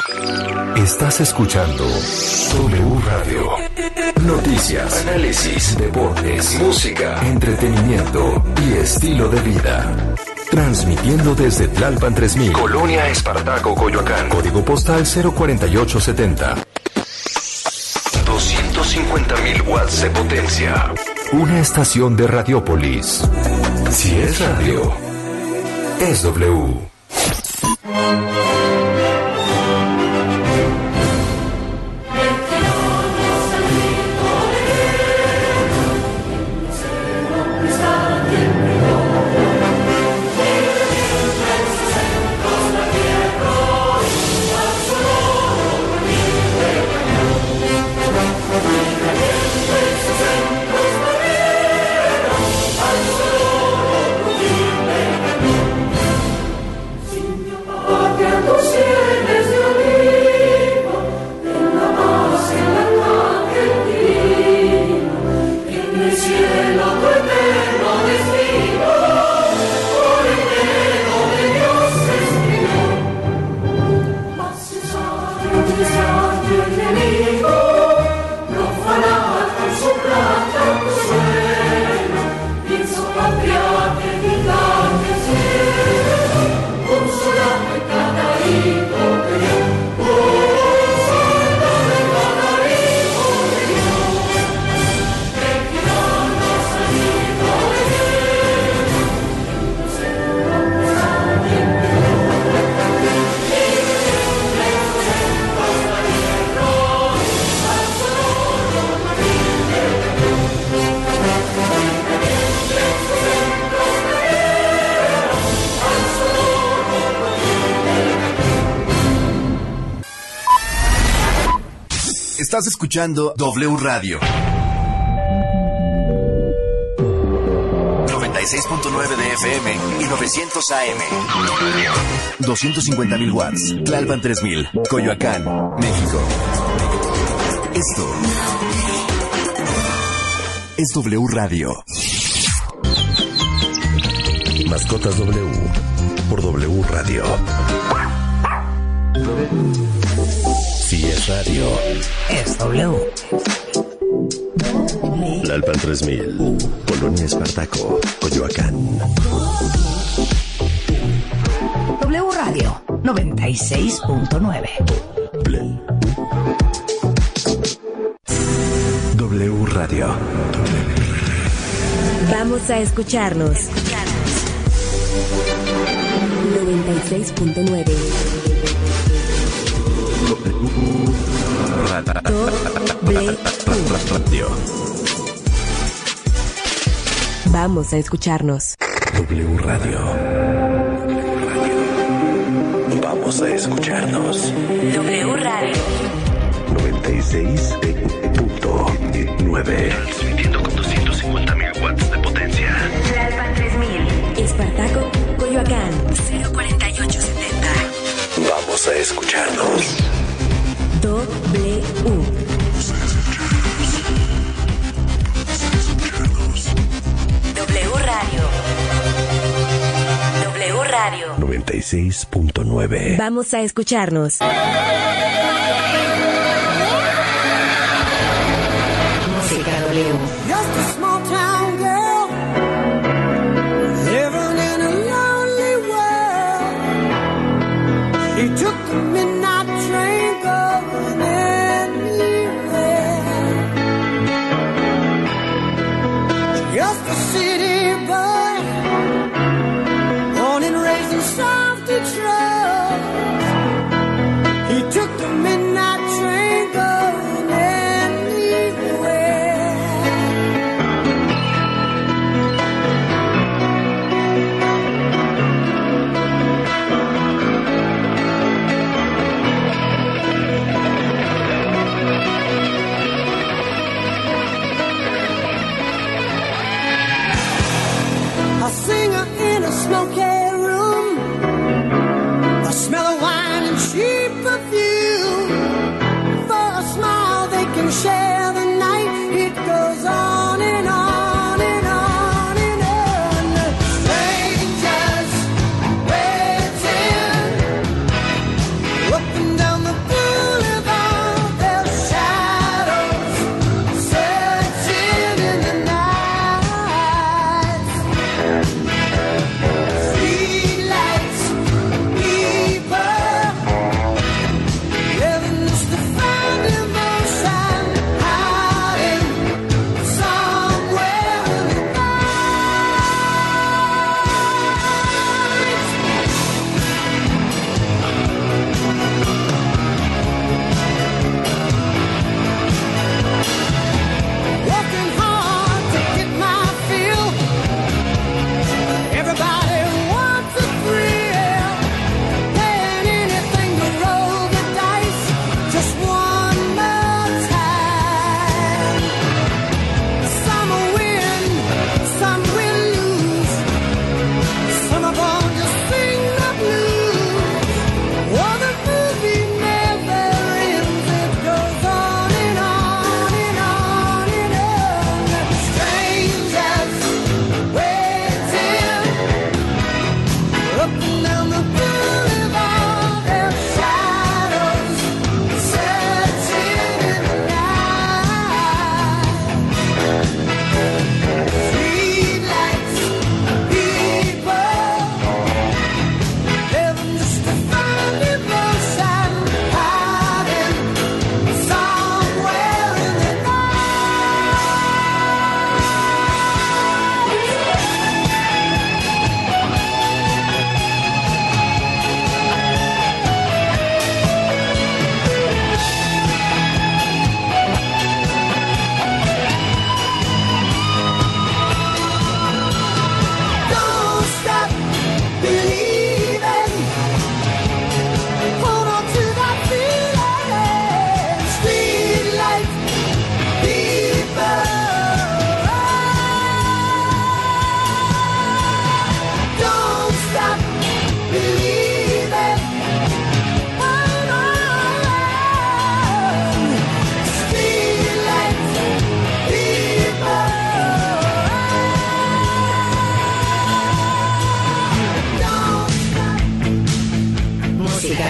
Estás escuchando W Radio. Noticias, análisis, deportes, música, entretenimiento y estilo de vida. Transmitiendo desde Tlalpan 3000, Colonia Espartaco, Coyoacán. Código postal 04870. 250.000 watts de potencia. Una estación de Radiópolis. Si es radio, es W. Estás escuchando W Radio 96.9 de FM y 900 AM. 250.000 watts. Tlalpan 3000, Coyoacán, México. Esto es W Radio. Mascotas W por W Radio. Si es radio, es W. Tlalpan 3000, Colonia Espartaco, Coyoacán. W Radio 96.9. W Radio. Vamos a escucharnos. 96.9. Radio. Vamos a escucharnos. W Radio. Vamos a escucharnos. W Radio 96.9. Transmitiendo con 250.000 watts de potencia. Tlalpan 3000. Espartaco, Coyoacán. 04870. Vamos a escucharnos. W. W Radio. W Radio 96.9. Vamos a escucharnos. Música W. Just a small town girl living in a lonely world. She took the midnight train going anywhere. Just a city boy, born and raised in South Detroit. He took the midnight train going anywhere.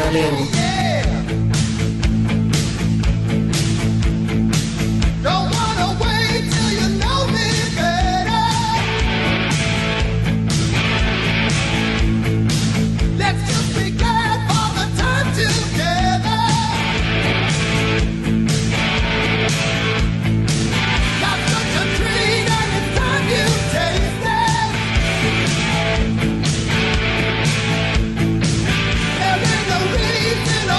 W. There is no reason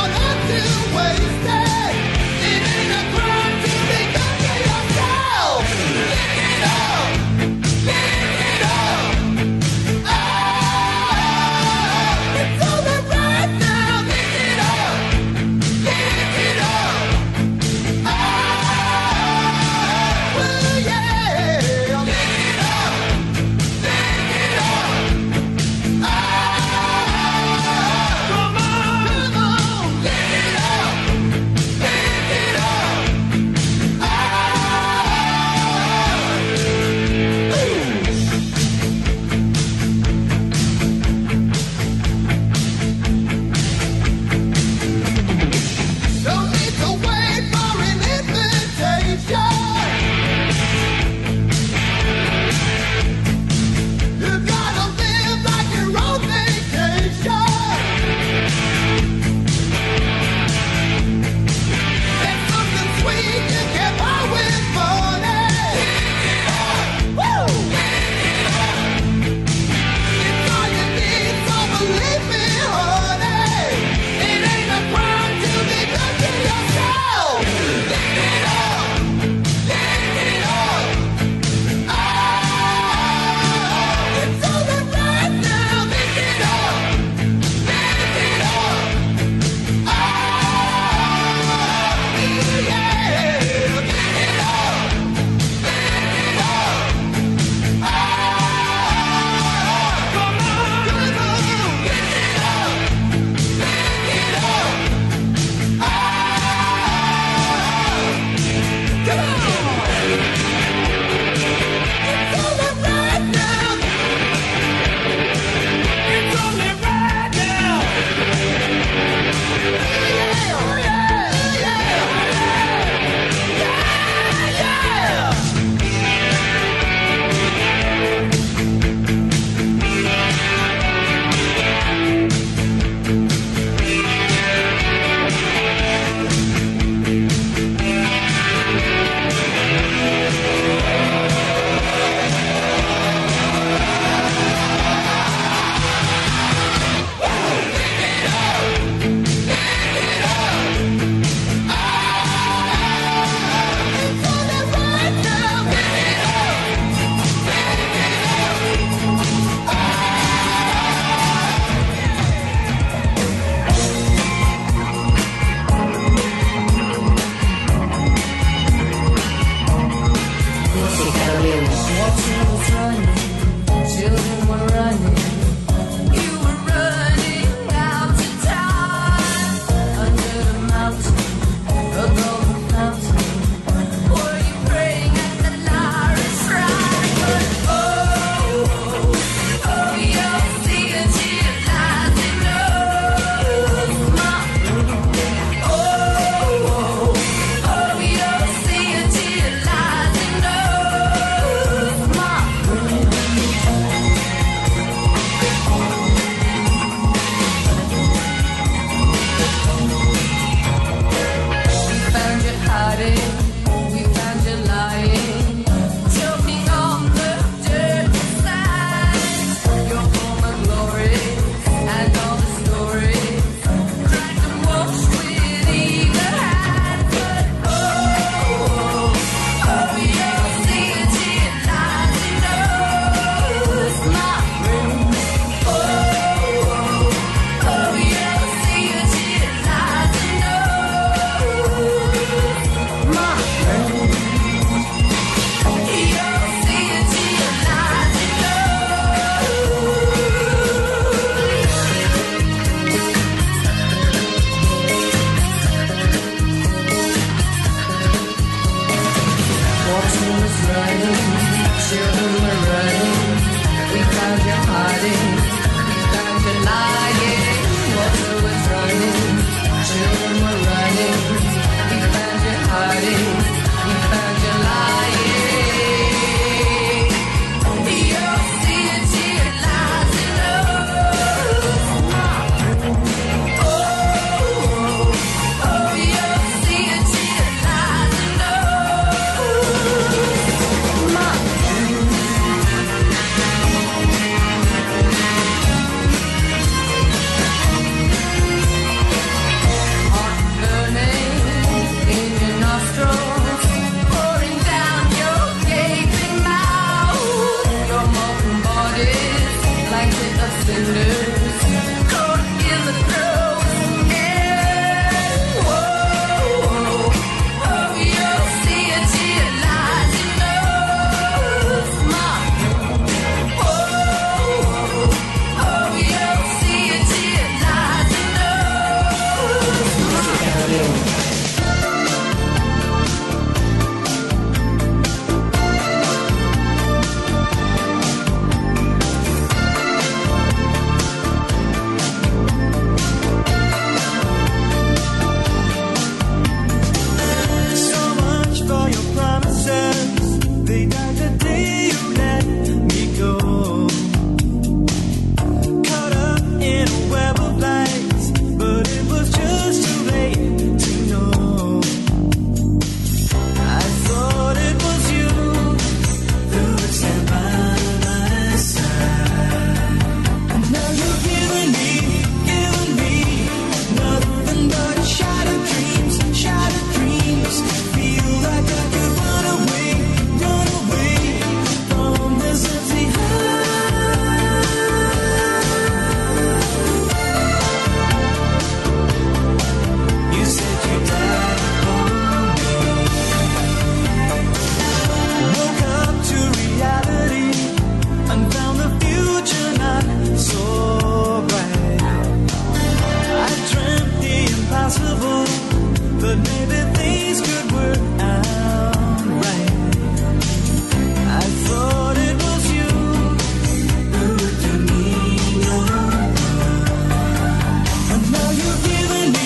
impossible, but maybe things could work out right. I thought it was you who would do me no harm. And now you're giving me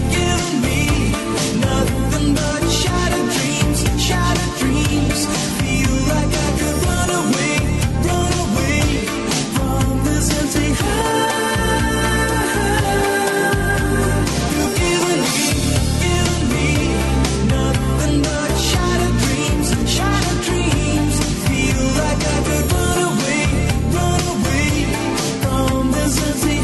nothing but shattered dreams, feel like I could run away from this empty heart. You're giving me nothing but shattered dreams, feel like I could run away from this empty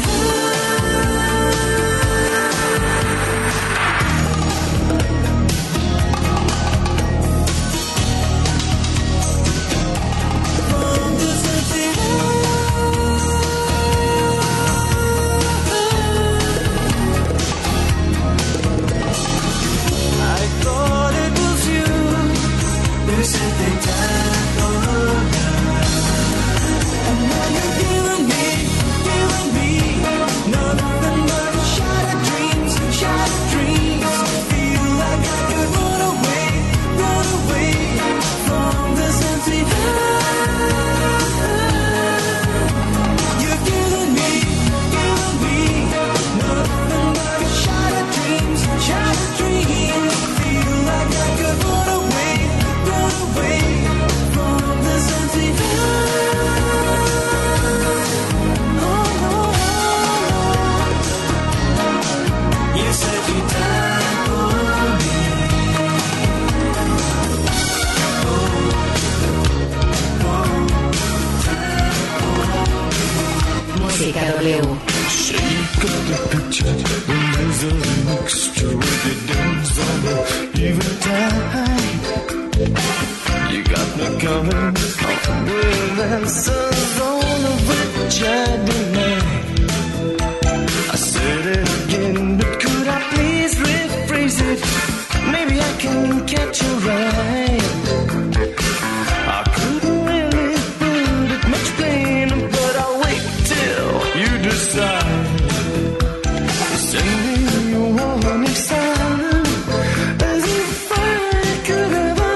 Música W. shake up the picture when there's a mixture with the dance on the even time. You got me coming with answers on of which I deny. I said it again, but could I please rephrase it? Maybe I can catch you right. I couldn't really put it much plainer, but I'll wait till you decide. Send me your warning sign, as if I could ever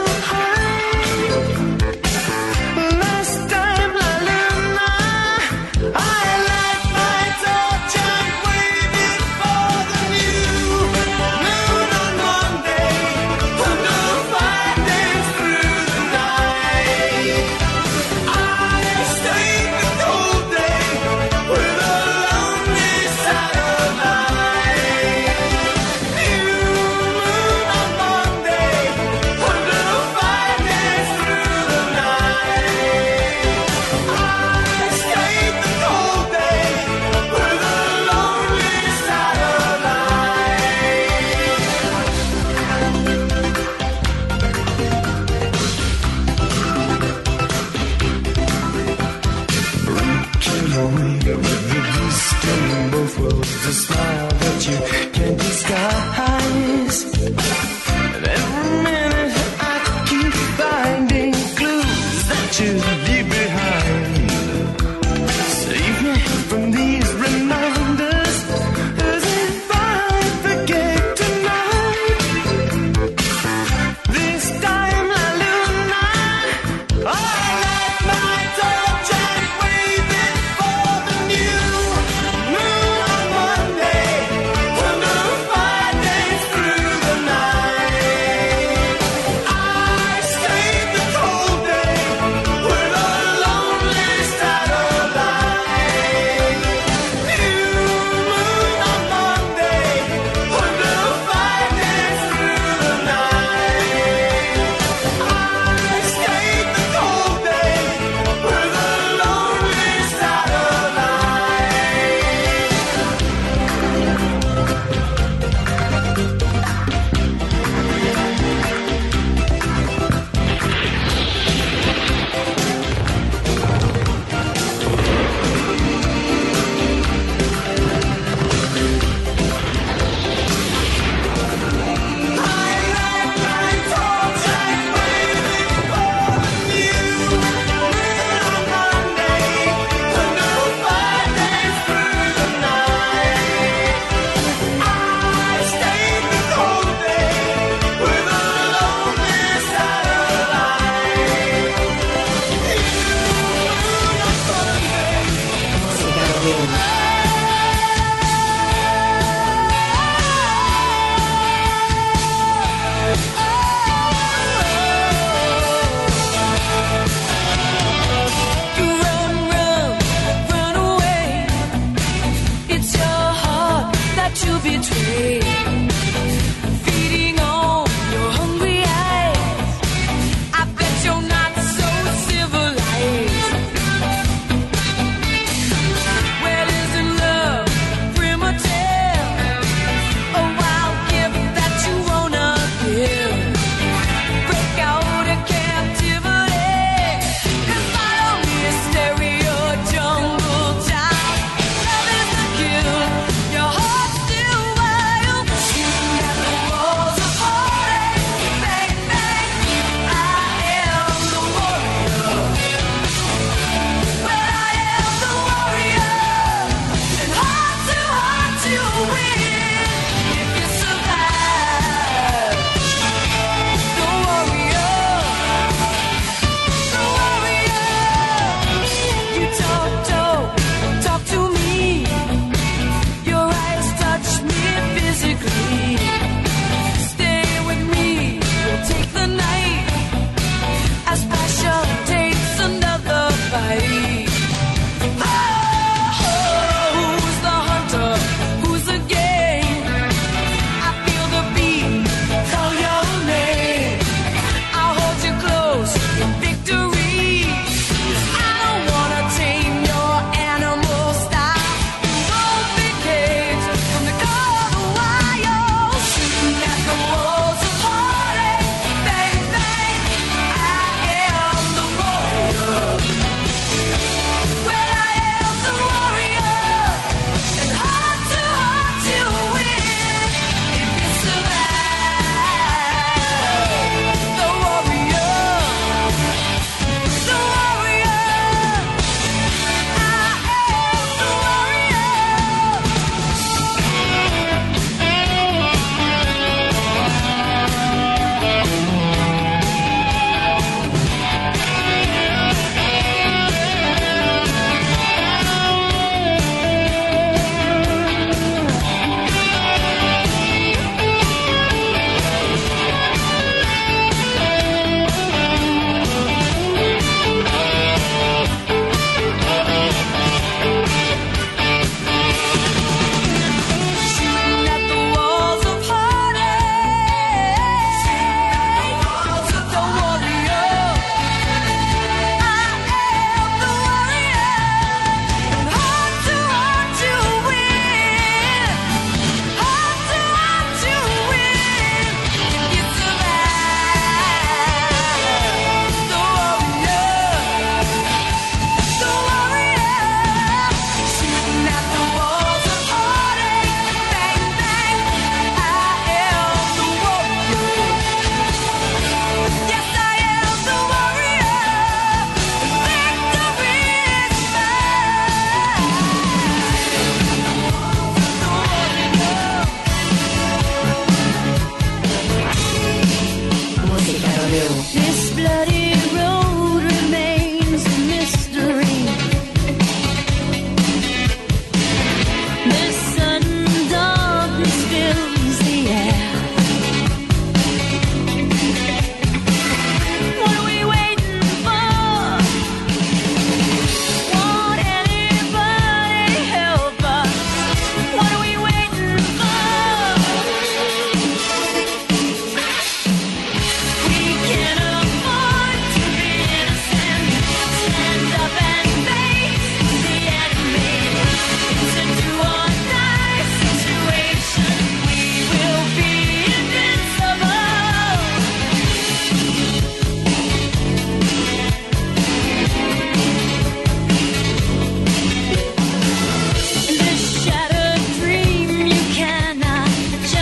hide. Last time, I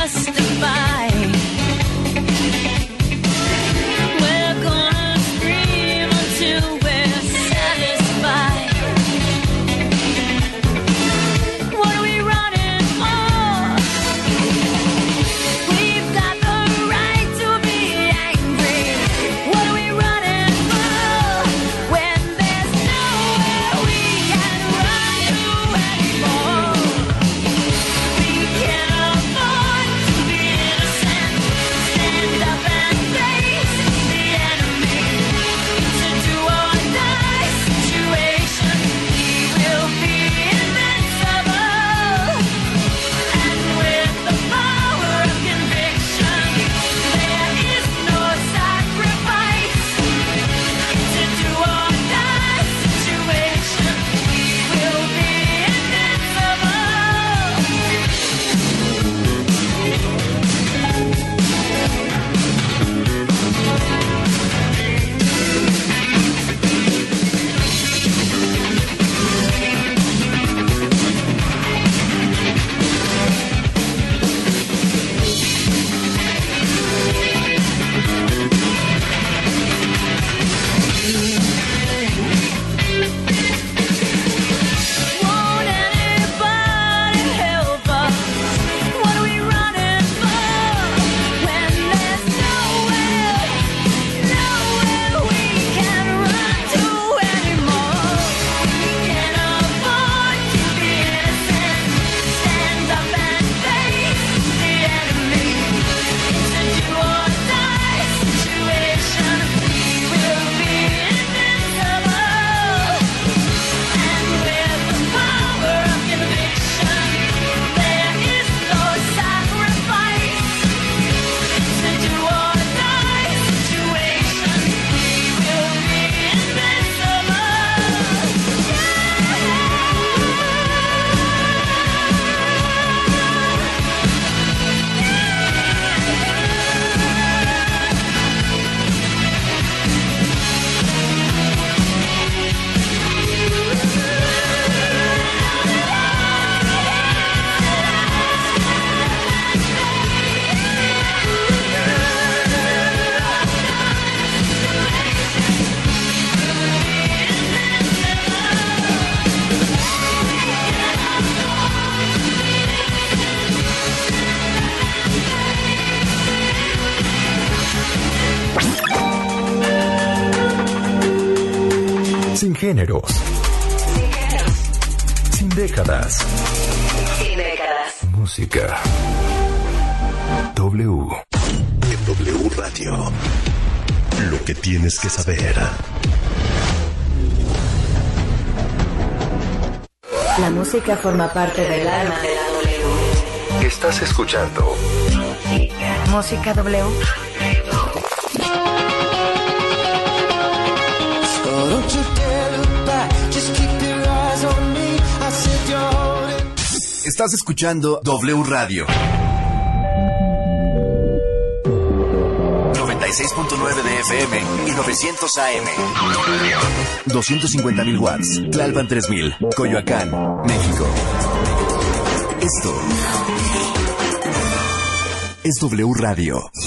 justify. We're gonna scream until we're satisfied. What are we running for? We've got the right to be angry. What are we running for when there's nowhere we can run to anymore? We can't afford to be innocent. Stand up and face the enemy. It's a do or die situation. We will be invincible. And with the power of conviction, there is no sacrifice. It's a do or die situation. We will be invincible. Won't anybody help us? What are we running for when there's nowhere we can run to anymore? We can't afford to be innocent. Stand up and face the enemy. It's a do or die situation. We will be invincible. And with the power of conviction, there is no sacrifice. It's a do or die situation. We will be invincible. Sin géneros. Sin décadas. Sin décadas. Música. W. En W Radio. Lo que tienes que saber. La música forma parte del alma de la W. Estás escuchando Música W. Oh, don't you dare look back, just keep your eyes on me. I said you're holding. Estás escuchando W Radio. 96.9 de FM y 900 AM. 250.000 watts. Tlalpan 3000. Coyoacán, México. Esto es W Radio.